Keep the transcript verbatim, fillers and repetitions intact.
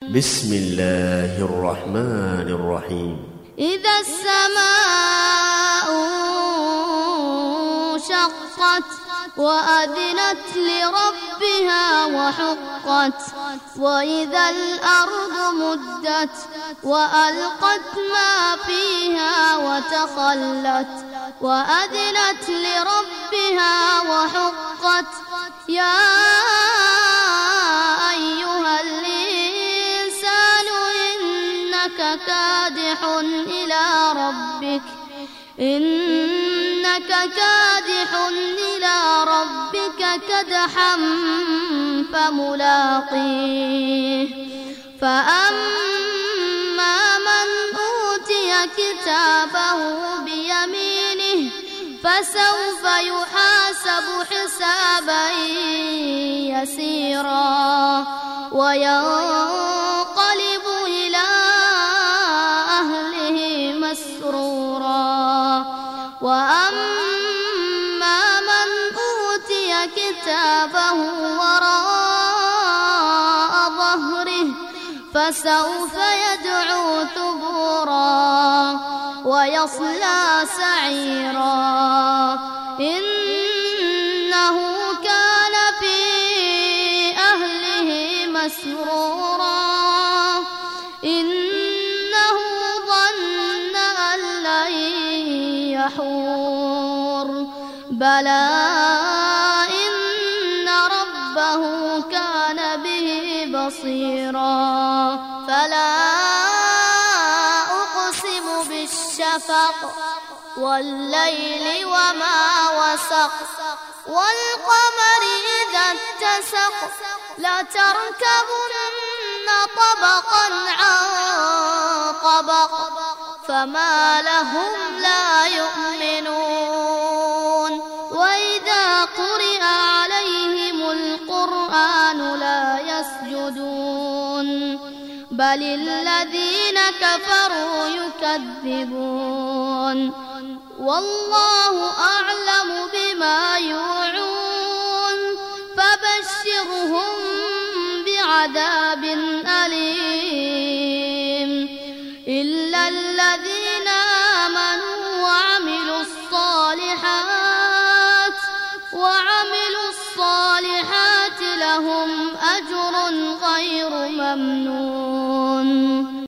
بسم الله الرحمن الرحيم. إذا السماء انشقت وأذنت لربها وحقت وإذا الأرض مدت وألقت ما فيها وتخلت وأذنت لربها وحقت يا أيها الإنسان إنك كادح إلى ربك إنك كادح إلى ربك كدحا فملاقيه فأما من أوتي كتابه بيمينه فسوف يحاسب حسابا يسيرا وينقلب إلى أهله مسرورا وأما من أوتي كتابه وراء ظهره فسوف يدعو ثبورا ويصلى سعيرا إنه كان في أهله مسرورا إنه ظن أن لن يحور بلى إن ربه كان به بصيرا فلا أقسم بالشفق والليل وما وسق والقمر إذا اتسق لتركبن طبقا عن طبق فما لهم لا يؤمنون وإذا قرئ عليهم القرآن لا يسجدون بل الذين كفروا يكذبون والله أعلم